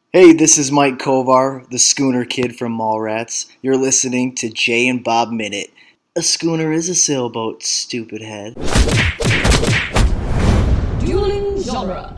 Hey, this is Mike Kovar, the Schooner Kid from Mallrats. You're listening to Jay and Bob Minute. A schooner is a sailboat, stupid head. Dueling genre.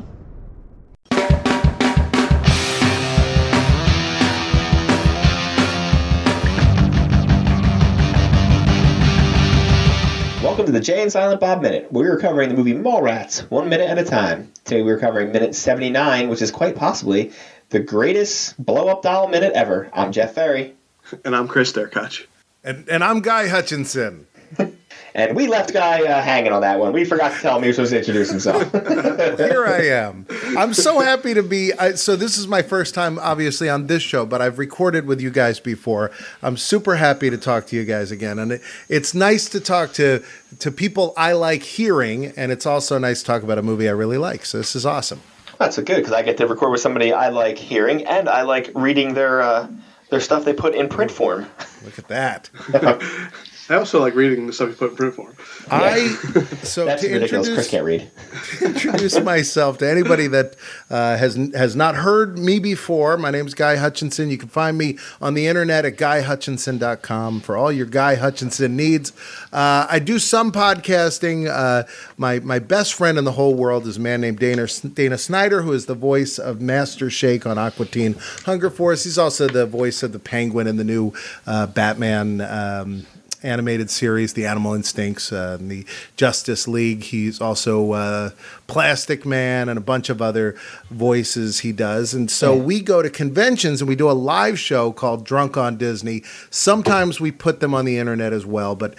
Welcome to the Jay and Silent Bob Minute, where we're covering the movie Mallrats, 1 minute at a time. Today we're covering minute 79, which is quite possibly the greatest blow-up doll minute ever. I'm Jeff Ferry. And I'm Chris Derkach. And I'm Guy Hutchinson. And we left Guy hanging on that one. We forgot to tell him he was supposed to introduce himself. Here I am. I'm so happy to be. So this is my first time, obviously, on this show, but I've recorded with you guys before. I'm super happy to talk to you guys again. And it's nice to talk to people I like hearing, and it's also nice to talk about a movie I really like. So this is awesome. That's so good, because I get to record with somebody I like hearing, and I like reading their stuff they put in print form. Look at that. I also like reading the stuff you put in print form. So that's ridiculous. Chris can't read. Introduce myself to anybody that has not heard me before. My name is Guy Hutchinson. You can find me on the internet at GuyHutchinson.com for all your Guy Hutchinson needs. I do some podcasting. My best friend in the whole world is a man named Dana Snyder, who is the voice of Master Shake on Aqua Teen Hunger Force. He's also the voice of the Penguin in the new Batman animated series, The Animal Instincts, and the Justice League. He's also Plastic Man and a bunch of other voices he does. And so we go to conventions and we do a live show called Drunk on Disney. Sometimes we put them on the internet as well, but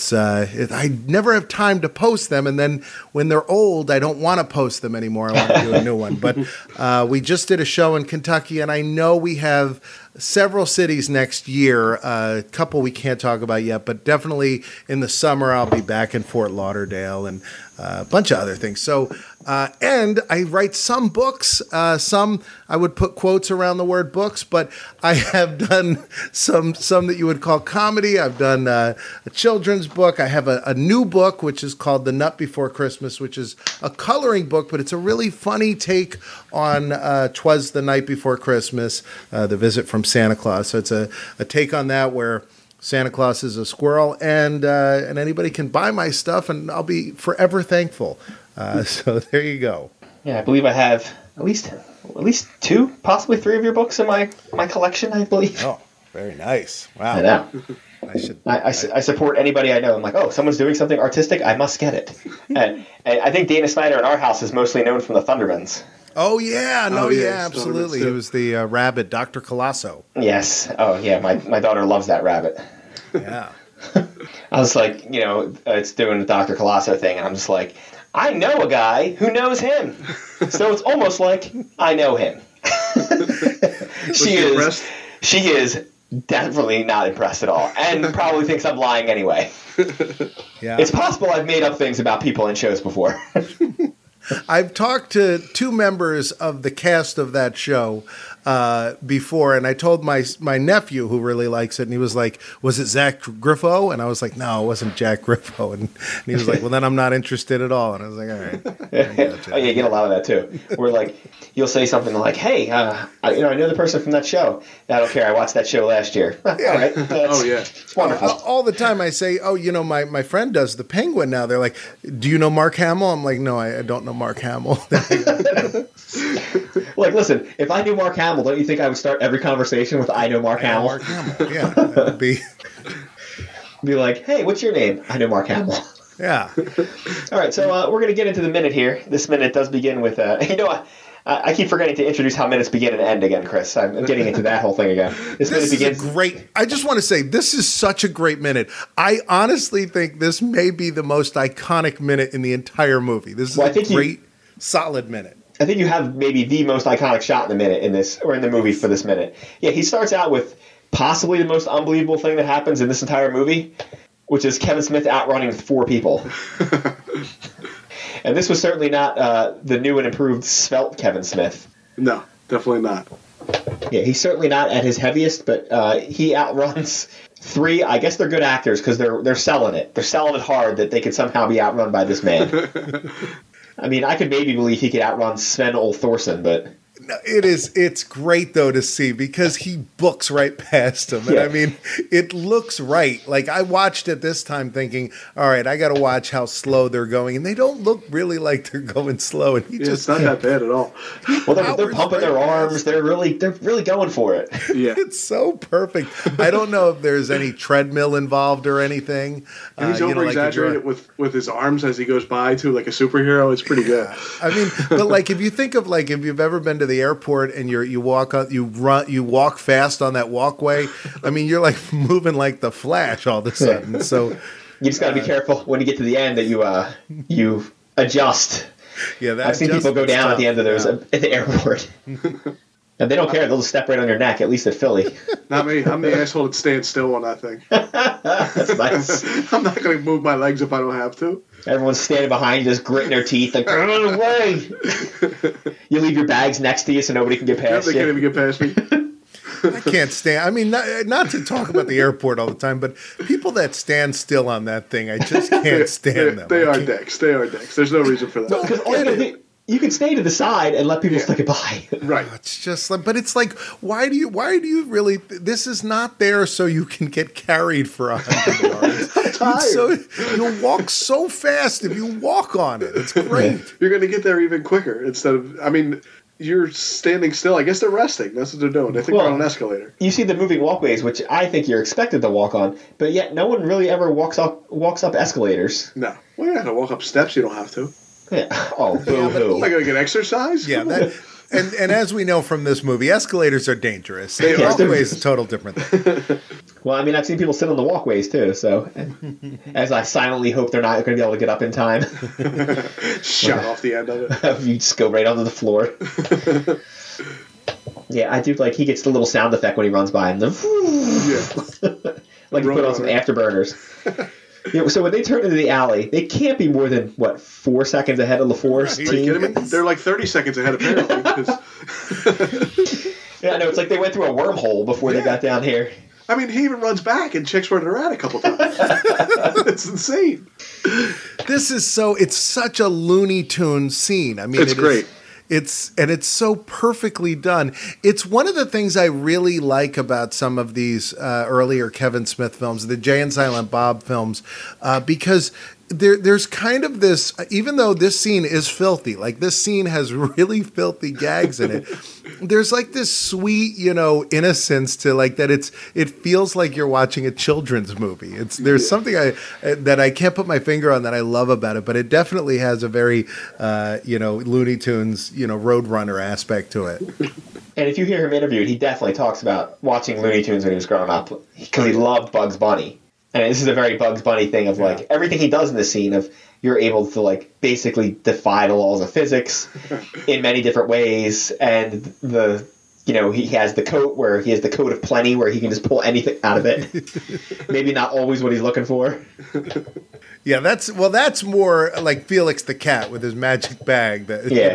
I never have time to post them. And then when they're old, I don't want to post them anymore. I want to do a new one. But we just did a show in Kentucky, and I know we have several cities next year, a couple we can't talk about yet, but definitely in the summer I'll be back in Fort Lauderdale and a bunch of other things. So, and I write some books, some I would put quotes around the word books, but I have done some that you would call comedy. I've done a children's book. I have a new book, which is called The Nut Before Christmas, which is a coloring book, but it's a really funny take on 'Twas the Night Before Christmas, the visit from Santa Claus. So it's a take on that where Santa Claus is a squirrel, and anybody can buy my stuff, and I'll be forever thankful. So there you go. Yeah, I believe I have at least 2, possibly 3 of your books in my collection, I believe. Oh, very nice. Wow. I know. I support anybody I know. I'm like, oh, someone's doing something artistic, I must get it. and I think Dana Snyder in our house is mostly known from the Thundermans. Oh, yeah. No, yeah, absolutely. He He was the rabbit, Dr. Colosso. Yes. Oh, yeah, my daughter loves that rabbit. Yeah. I was like, it's doing the Dr. Colosso thing, and I'm just like, I know a guy who knows him. So it's almost like I know him. She is definitely not impressed at all, and probably thinks I'm lying anyway. Yeah. It's possible I've made up things about people in shows before. I've talked to 2 members of the cast of that show before, and I told my nephew, who really likes it, and he was like, was it Zach Griffo? And I was like, no, it wasn't Jack Griffo. And he was like, well, then I'm not interested at all. And I was like, all right. Oh, yeah, you get a lot of that, too. Where, like, you'll say something like, hey, I know the person from that show. I don't care. I watched that show last year. All right. Oh, yeah. It's wonderful. All the time I say, oh, my friend does the Penguin now. They're like, do you know Mark Hamill? I'm like, no, I don't know Mark Hamill. Like, listen, if I knew Mark Hamill, don't you think I would start every conversation with I know Mark Hamill? Mark Hamill, yeah. That would be... Be like, hey, what's your name? I know Mark Hamill. Yeah. All right, so we're going to get into the minute here. This minute does begin with, I keep forgetting to introduce how minutes begin and end again, Chris. I'm getting into that whole thing again. This minute begins... great. I just want to say, this is such a great minute. I honestly think this may be the most iconic minute in the entire movie. This is a great, solid minute. I think you have maybe the most iconic shot in the minute in this, or in the movie for this minute. Yeah, he starts out with possibly the most unbelievable thing that happens in this entire movie, which is Kevin Smith outrunning 4 people. And this was certainly not the new and improved svelte Kevin Smith. No, definitely not. Yeah, he's certainly not at his heaviest, but he outruns 3. I guess they're good actors because they're selling it. They're selling it hard that they could somehow be outrun by this man. I mean, I could maybe believe he could outrun Sven Ole Thorsen, but No, it is. It's great though to see because he books right past him, and Yeah. I mean, it looks right. Like I watched it this time, thinking, "All right, I got to watch how slow they're going," and they don't look really like they're going slow. And he Yeah, just it's not that bad at all. Well, they're powers pumping their right arms. past. They're really going for it. Yeah. It's so perfect. I don't know if there's any treadmill involved or anything. And he's you know, over like if you're- exaggerated with his arms as he goes by too, like a superhero. It's pretty good. I mean, but like if you think of like if you've ever been to the airport and you walk fast on that walkway, I mean you're like moving like the Flash all of a sudden. So You just got to be careful when you get to the end that you adjust. yeah, that I've seen people go down at the end of those at the airport. And they don't care. They'll just step right on your neck, at least at Philly. Not me. I'm the asshole that stands still on that thing. That's nice. I'm not going to move my legs if I don't have to. Everyone's standing behind you, just gritting their teeth, like, get out of the way. You leave your bags next to you so nobody can get Yeah, past they can't you. even get past me. I can't stand. I mean, not to talk about the airport all the time, but people that stand still on that thing, I just can't stand them. They I are can't- dicks. They are dicks. The's no reason for that. Because all you gotta do- you can stay to the side and let people slip it by. Right. It's just like, but it's like, why do you really? This is not there so you can get carried for 100 yards. It's so you'll walk so fast if you walk on it. It's great. You're going to get there even quicker instead of. I mean, you're standing still. I guess they're resting. That's what they're doing. I think Well, they're on an escalator. You see the moving walkways, which I think you're expected to walk on, but yet no one really ever walks up escalators. No. Well, you got to walk up steps. You don't have to. Yeah. Oh, boo-hoo. Am I going to get exercise? Yeah, that, and as we know from this movie, escalators are dangerous. They are. Walkways is a total different thing. Well, I mean, I've seen people sit on the walkways too, so as I silently hope they're not going to be able to get up in time, Shot off the end of it. you just go right onto the floor. Yeah, I do like he gets the little sound effect when he runs by, and the Yeah. like he put on some afterburners. Yeah, so when they turn into the alley, they can't be more than 4 seconds ahead of LaFour's Are you team. kidding me? They're like 30 seconds ahead, apparently. 'cause- Yeah, I know. It's like they went through a wormhole before they got down here. I mean, he even runs back and checks where they're at a couple times. It's insane. This is it's such a Looney Tune scene. I mean, It's great. It's so perfectly done. It's one of the things I really like about some of these earlier Kevin Smith films, the Jay and Silent Bob films, because there's kind of this, even though this scene is filthy, like this scene has really filthy gags in it, there's like this sweet, innocence to like that it feels like you're watching a children's movie. There's something that I can't put my finger on that I love about it, but it definitely has a very, Looney Tunes, Roadrunner aspect to it. And if you hear him interviewed, he definitely talks about watching Looney Tunes when he was growing up because he loved Bugs Bunny. And this is a very Bugs Bunny thing of like everything he does in this scene of you're able to like basically defy the laws of physics in many different ways. And he has the coat where he has the coat of plenty where he can just pull anything out of it. Maybe not always what he's looking for. Yeah, that's more like Felix the Cat with his magic bag.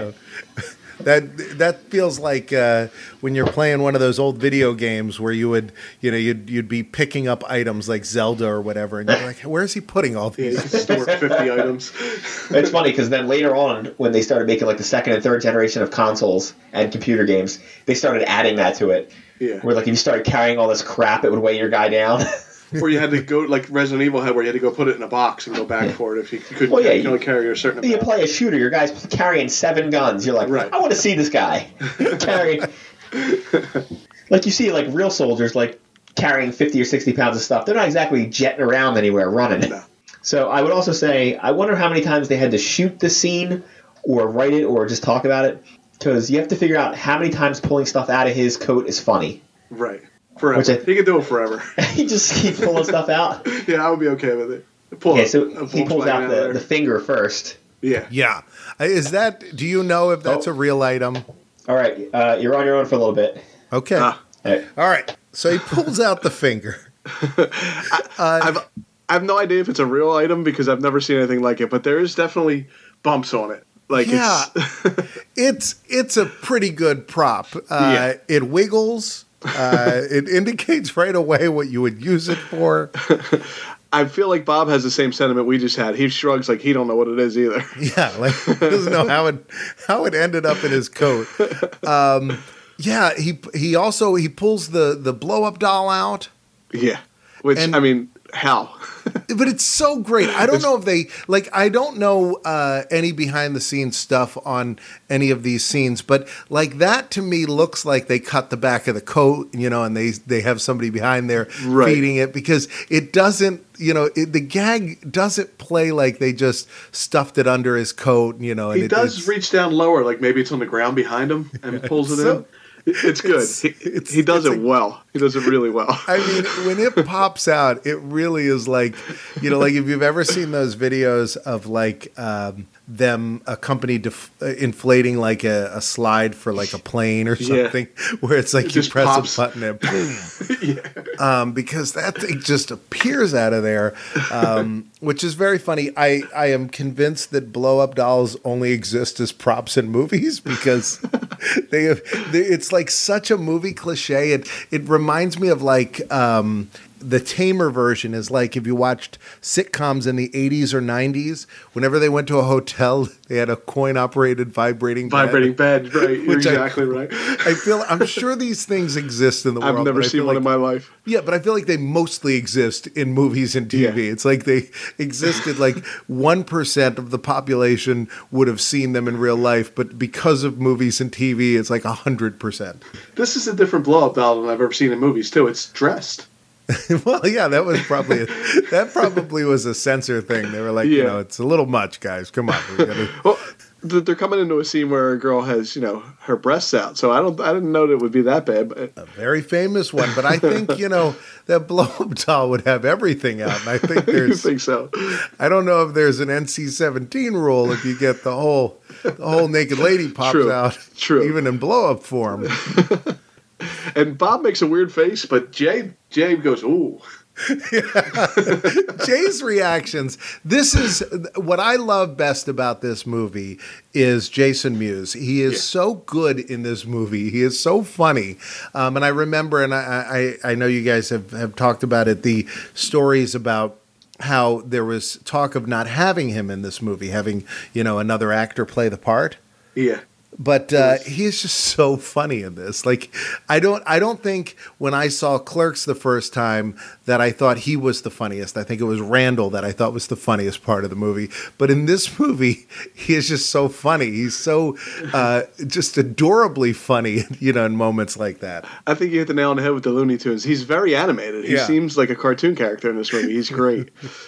That feels like when you're playing one of those old video games where you would, you'd be picking up items like Zelda or whatever, and you're like, where is he putting all Yeah, you these? can store 50 items. It's funny because then later on, when they started making like the second and third generation of consoles and computer games, they started adding that to it. Yeah. Where like if you started carrying all this crap, it would weigh your guy down. Or you had to go, like Resident Evil had, where you had to go put it in a box and go back for it if you couldn't Well, yeah, you can only carry a certain You amount. play a shooter, your guy's carrying 7 guns. You're like, Right. I want to see this guy carrying. Like you see, like real soldiers, like carrying 50 or 60 pounds of stuff. They're not exactly jetting around anywhere running. No. So I would also say, I wonder how many times they had to shoot the scene, or write it, or just talk about it, because you have to figure out how many times pulling stuff out of his coat is funny. Right. Forever. Which I- He could do it forever. He just keeps pulling stuff out. Yeah, I would be okay with it. Pull Okay, a- so a he pulls Volkswagen out there. the finger first. Yeah. Yeah, do you know if that's a real item? All right, you're on your own for a little bit. Okay, Ah. All right. all right. So he pulls out the finger. I have no idea if it's a real item because I've never seen anything like it, but there is definitely bumps on it. Like Yeah. It's a pretty good prop. Yeah. It wiggles. It indicates right away what you would use it for. I feel like Bob has the same sentiment we just had. He shrugs like he don't know what it is either. Yeah, like he doesn't know how it ended up in his coat. Yeah, he also pulls the blow up doll out. Yeah, which I mean, how? But it's so great. I don't know if they I don't know any behind the scenes stuff on any of these scenes, but like that to me looks like they cut the back of the coat, and they have somebody behind there feeding it, because it doesn't, the gag doesn't play like they just stuffed it under his coat, And he does reach down lower, like maybe it's on the ground behind him and pulls it in. It's good. He does it well. He does it really well. I mean, when it pops out, it really is like, like if you've ever seen those videos of a company inflating like a slide for like a plane or something, where it's like you press pops. A button and boom. Because that thing just appears out of there, which is very funny. I am convinced that blow up dolls only exist as props in movies, because it's like such a movie cliche. It reminds me of the tamer version is like if you watched sitcoms in the 80s or 90s, whenever they went to a hotel, they had a coin-operated vibrating bed, right? You're exactly right. I'm sure these things exist in the world. I've never seen one in my life. Yeah, but I feel like they mostly exist in movies and TV. Yeah. It's like they existed, like 1% of the population would have seen them in real life, but because of movies and TV, it's like 100%. This is a different blow-up doll than I've ever seen in movies, too. It's dressed. Well, yeah, that probably was a censor thing. They were like, it's a little much, guys. Come on. Well, they're coming into a scene where a girl has, her breasts out. So I didn't know that it would be that bad. But a very famous one, but I think that blow-up doll would have everything out, and I think there's. You think so? I don't know if there's an NC-17 rule if you get the whole naked lady pops out, even in blow-up form. And Bob makes a weird face, but Jay goes, ooh. Jay's reactions. This is what I love best about this movie is Jason Mewes. He is so good in this movie. He is so funny. And I remember, and I know you guys have talked about it, the stories about how there was talk of not having him in this movie, having, another actor play the part. Yeah. But he is just so funny in this. Like, I don't think when I saw Clerks the first time that I thought he was the funniest. I think it was Randall that I thought was the funniest part of the movie. But in this movie, he is just so funny. He's so just adorably funny, in moments like that. I think you hit the nail on the head with the Looney Tunes. He's very animated. He seems like a cartoon character in this movie. He's great.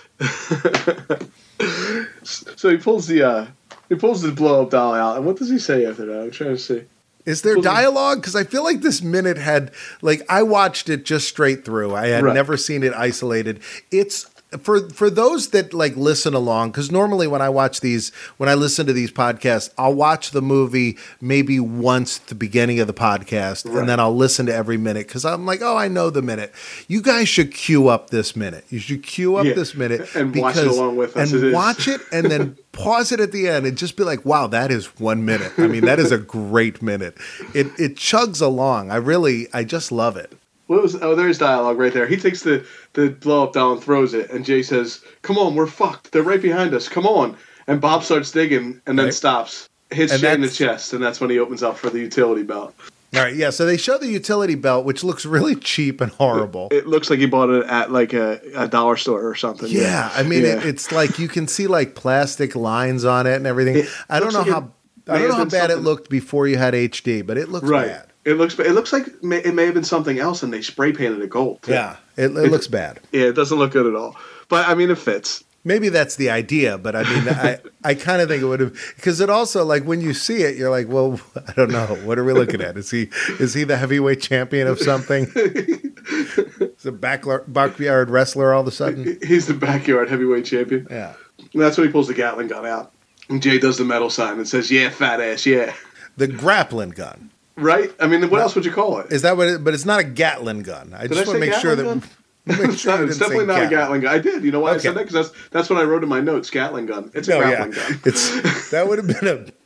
So he pulls the blow-up doll out, and what does he say after that? I'm trying to see. Is there dialogue? Because I feel like this minute had, I watched it just straight through. I had never seen it isolated. It's for those that listen along, because normally when I listen to these podcasts, I'll watch the movie maybe once at the beginning of the podcast, and then I'll listen to every minute because I'm like, oh, I know the minute. You guys should queue up this minute. You should queue up this minute and watch it along with us. And watch it, and then pause it at the end and just be like, wow, that is 1 minute. I mean, that is a great minute. It chugs along. I just love it. There's dialogue right there. He takes the blow-up doll and throws it, and Jay says, come on, we're fucked. They're right behind us. Come on. And Bob starts digging and then stops. Hits Jay in the chest, and that's when he opens up for the utility belt. All right, yeah, so they show the utility belt, which looks really cheap and horrible. It looks like he bought it at a dollar store or something. Yeah, I mean, it's like you can see plastic lines on it and everything. I don't know how bad it looked before you had HD, but it looks bad. It looks like it may have been something else, and they spray painted it gold. Yeah, it looks bad. Yeah, it doesn't look good at all. But I mean, it fits. Maybe that's the idea, but I mean, I kind of think it would have, because it also when you see it, you're like, well, I don't know, what are we looking at? Is he the heavyweight champion of something? Is a backyard wrestler all of a sudden? He's the backyard heavyweight champion. Yeah, and that's when he pulls the Gatling gun out, and Jay does the metal sign and says, "Yeah, fat ass, yeah." The grappling gun. Right? I mean, what else would you call it? Is that what but it's not a Gatling gun. I just want to make sure that... It's definitely not a Gatling gun. I did. You know why I said that? Because that's what I wrote in my notes, Gatling gun. It's a grappling gun. That would have been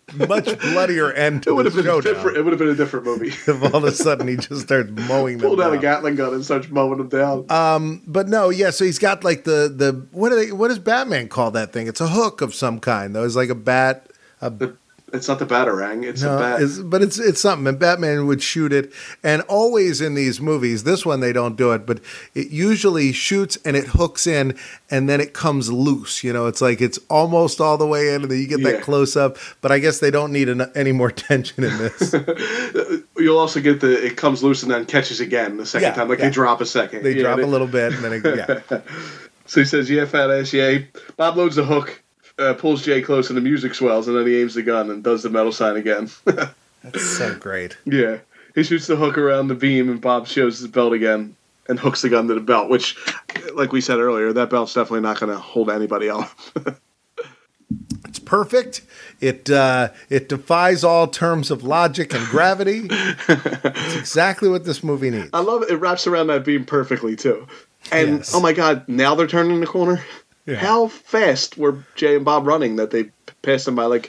much bloodier end to It would the have been showdown. different. It would have been a different movie. If all of a sudden he just starts mowing them Pulled out down. a Gatling gun and starts mowing them down. But no, yeah. So he's got like the what does Batman call that thing? It's a hook of some kind, though. It's like a bat. It's not the Batarang. It's a bat. But it's something. And Batman would shoot it. And always in these movies, this one they don't do it, but it usually shoots and it hooks in and then it comes loose. You know, it's like it's almost all the way in and then you get that close up. But I guess they don't need any more tension in this. You'll also get it comes loose and then catches again the second time. Like they drop a second. They drop a little bit and then So he says, yeah, fat ass, yeah. Bob loads the hook. Pulls Jay close and the music swells, and then he aims the gun and does the metal sign again. That's so great. Yeah. He shoots the hook around the beam, and Bob shows his belt again and hooks the gun to the belt, which, like we said earlier, that belt's definitely not going to hold anybody up. It's perfect. It defies all terms of logic and gravity. It's exactly what this movie needs. I love it. It wraps around that beam perfectly, too. And, oh my God, now they're turning the corner? Yeah. How fast were Jay and Bob running that they passed them by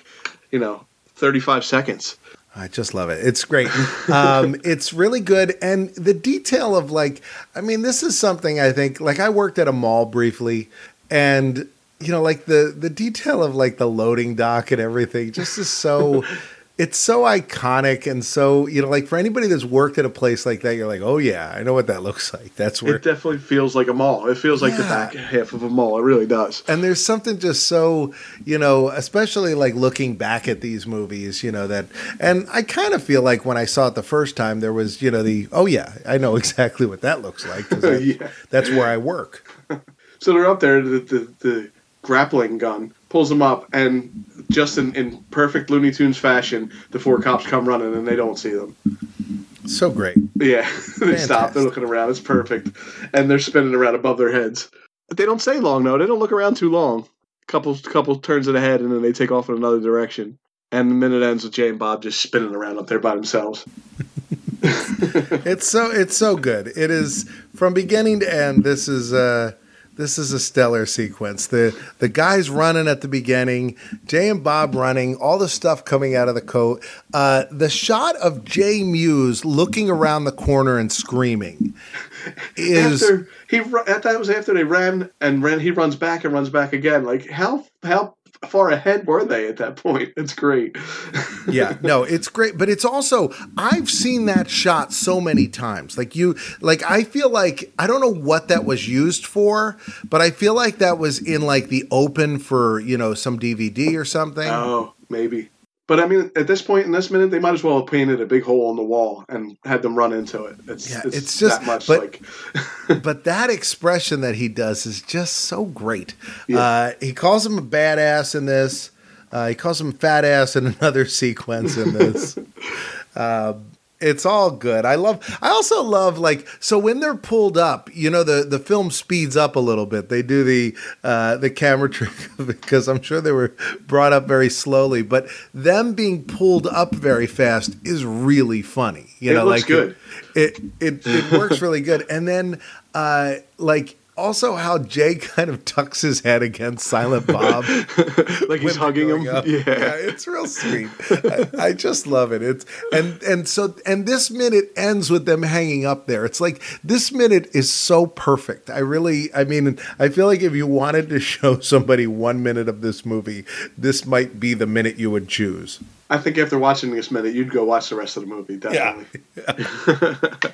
35 seconds? I just love it. It's great. It's really good. And the detail of this is something I think, I worked at a mall briefly and, the detail of the loading dock and everything just is so... It's so iconic and so, for anybody that's worked at a place like that, you're like, oh, yeah, I know what that looks like. That's where... It definitely feels like a mall. It feels like the back half of a mall. It really does. And there's something just so, especially looking back at these movies, that... And I kind of feel like when I saw it the first time, there was, oh, yeah, I know exactly what that looks like. That's where I work. So they're up there, the grappling gun pulls them up, and just in perfect Looney Tunes fashion, the four cops come running, and they don't see them. So great. Yeah, they stop. They're looking around. It's perfect. And they're spinning around above their heads. But they don't stay long, though. They don't look around too long. Couple turns of the head, and then they take off in another direction. And the minute ends with Jay and Bob just spinning around up there by themselves. It's so good. It is, from beginning to end, this is a stellar sequence. The guys running at the beginning, Jay and Bob running, all the stuff coming out of the coat. The shot of Jay Muse looking around the corner and screaming is... That was after they ran, he runs back and runs back again. How far ahead were they at that point? It's great. Yeah, no, it's great. But it's also, I've seen that shot so many times. I feel like, I don't know what that was used for, but I feel like that was in the open for, some DVD or something. Oh, maybe. But I mean, at this point in this minute, they might as well have painted a big hole in the wall and had them run into it. It's just that much But that expression that he does is just so great. Yeah. He calls him a badass in this. He calls him fat ass in another sequence in this. It's all good. I also love so when they're pulled up, the film speeds up a little bit. They do the camera trick because I'm sure they were brought up very slowly, but them being pulled up very fast is really funny. It looks good. It works really good. And then also how Jay kind of tucks his head against Silent Bob. He's hugging him. Yeah, it's real sweet. I just love it. And this minute ends with them hanging up there. It's this minute is so perfect. I feel like if you wanted to show somebody 1 minute of this movie, this might be the minute you would choose. I think after watching this minute, you'd go watch the rest of the movie, definitely. Yeah.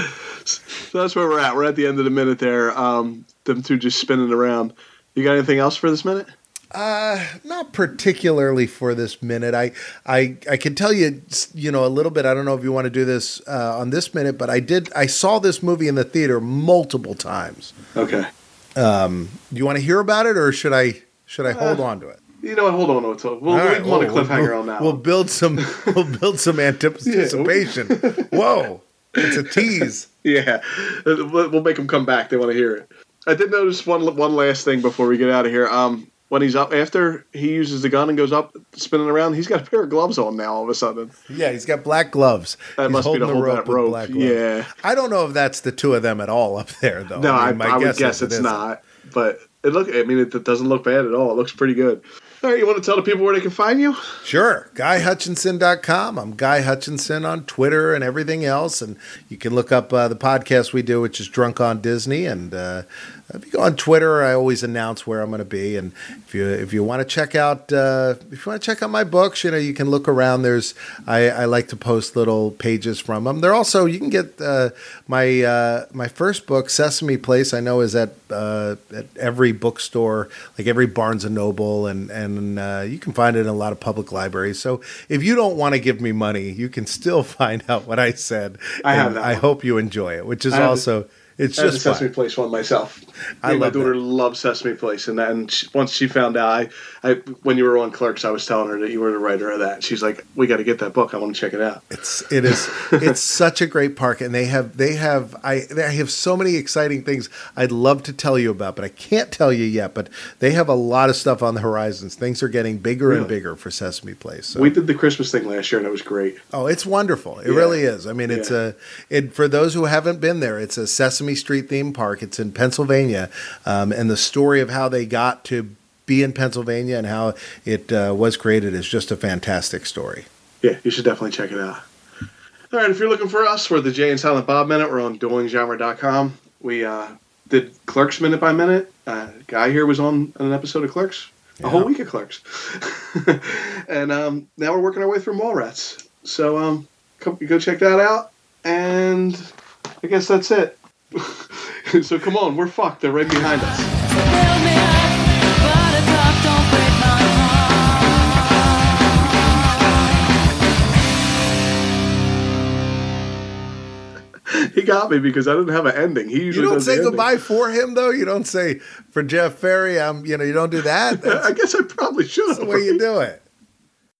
So that's where we're at. We're at the end of the minute there. Them two just spinning around. You got anything else for this minute? Not particularly for this minute. I can tell you, a little bit. I don't know if you want to do this on this minute, but I saw this movie in the theater multiple times. Okay. Do you want to hear about it, or should I hold on to it? You know what? Hold on to it. We'll want a cliffhanger on that. We'll build some anticipation. Whoa. It's a tease. Yeah. We'll make them come back. They want to hear it. I did notice one last thing before we get out of here. When he's up, after he uses the gun and goes up spinning around, he's got a pair of gloves on now all of a sudden. Yeah, he's got black gloves. That must be to hold that rope. Black gloves. Yeah. I don't know if that's the two of them at all up there, though. No, I would guess it's not. But it doesn't look bad at all. It looks pretty good. All right, you want to tell the people where they can find you? Sure. GuyHutchinson.com. I'm Guy Hutchinson on Twitter and everything else. And you can look up the podcast we do, which is Drunk on Disney. And if you go on Twitter, I always announce where I'm going to be. And if you want to check out my books, you can look around. I like to post little pages from them. They're also, you can get my first book, Sesame Place. I know is at every bookstore, like every Barnes and Noble, and you can find it in a lot of public libraries. So if you don't want to give me money, you can still find out what I said. I have that. I hope you enjoy it, which is also. It's I have just the Sesame fun. Place one myself. I love my daughter that. loves Sesame Place, and once she found out, when you were on Clerks, I was telling her that you were the writer of that. She's like, "We got to get that book. I want to check it out." It's such a great park, and they have so many exciting things I'd love to tell you about, but I can't tell you yet. But they have a lot of stuff on the horizons. Things are getting bigger and bigger for Sesame Place. So. We did the Christmas thing last year, and it was great. Oh, it's wonderful. It really is. I mean, it's for those who haven't been there, it's a Sesame Street theme park. It's in Pennsylvania, and the story of how they got to be in Pennsylvania and how it was created is just a fantastic story. Yeah, you should definitely check it out. All right, if you're looking for us, we're the Jay and Silent Bob Minute. We're on duelinggenre.com. We did Clerks Minute by Minute. Guy here was on an episode of Clerks. A whole week of Clerks. And now we're working our way through Mallrats. So go check that out. And I guess that's it. So come on, we're fucked. They're right behind us. Fill me up, buttercup, don't break my heart. He got me because I didn't have an ending. He usually You don't does the say ending. goodbye for him, though. You don't say for Jeff Ferry. You don't do that. I guess I probably should have. That's the way you do it.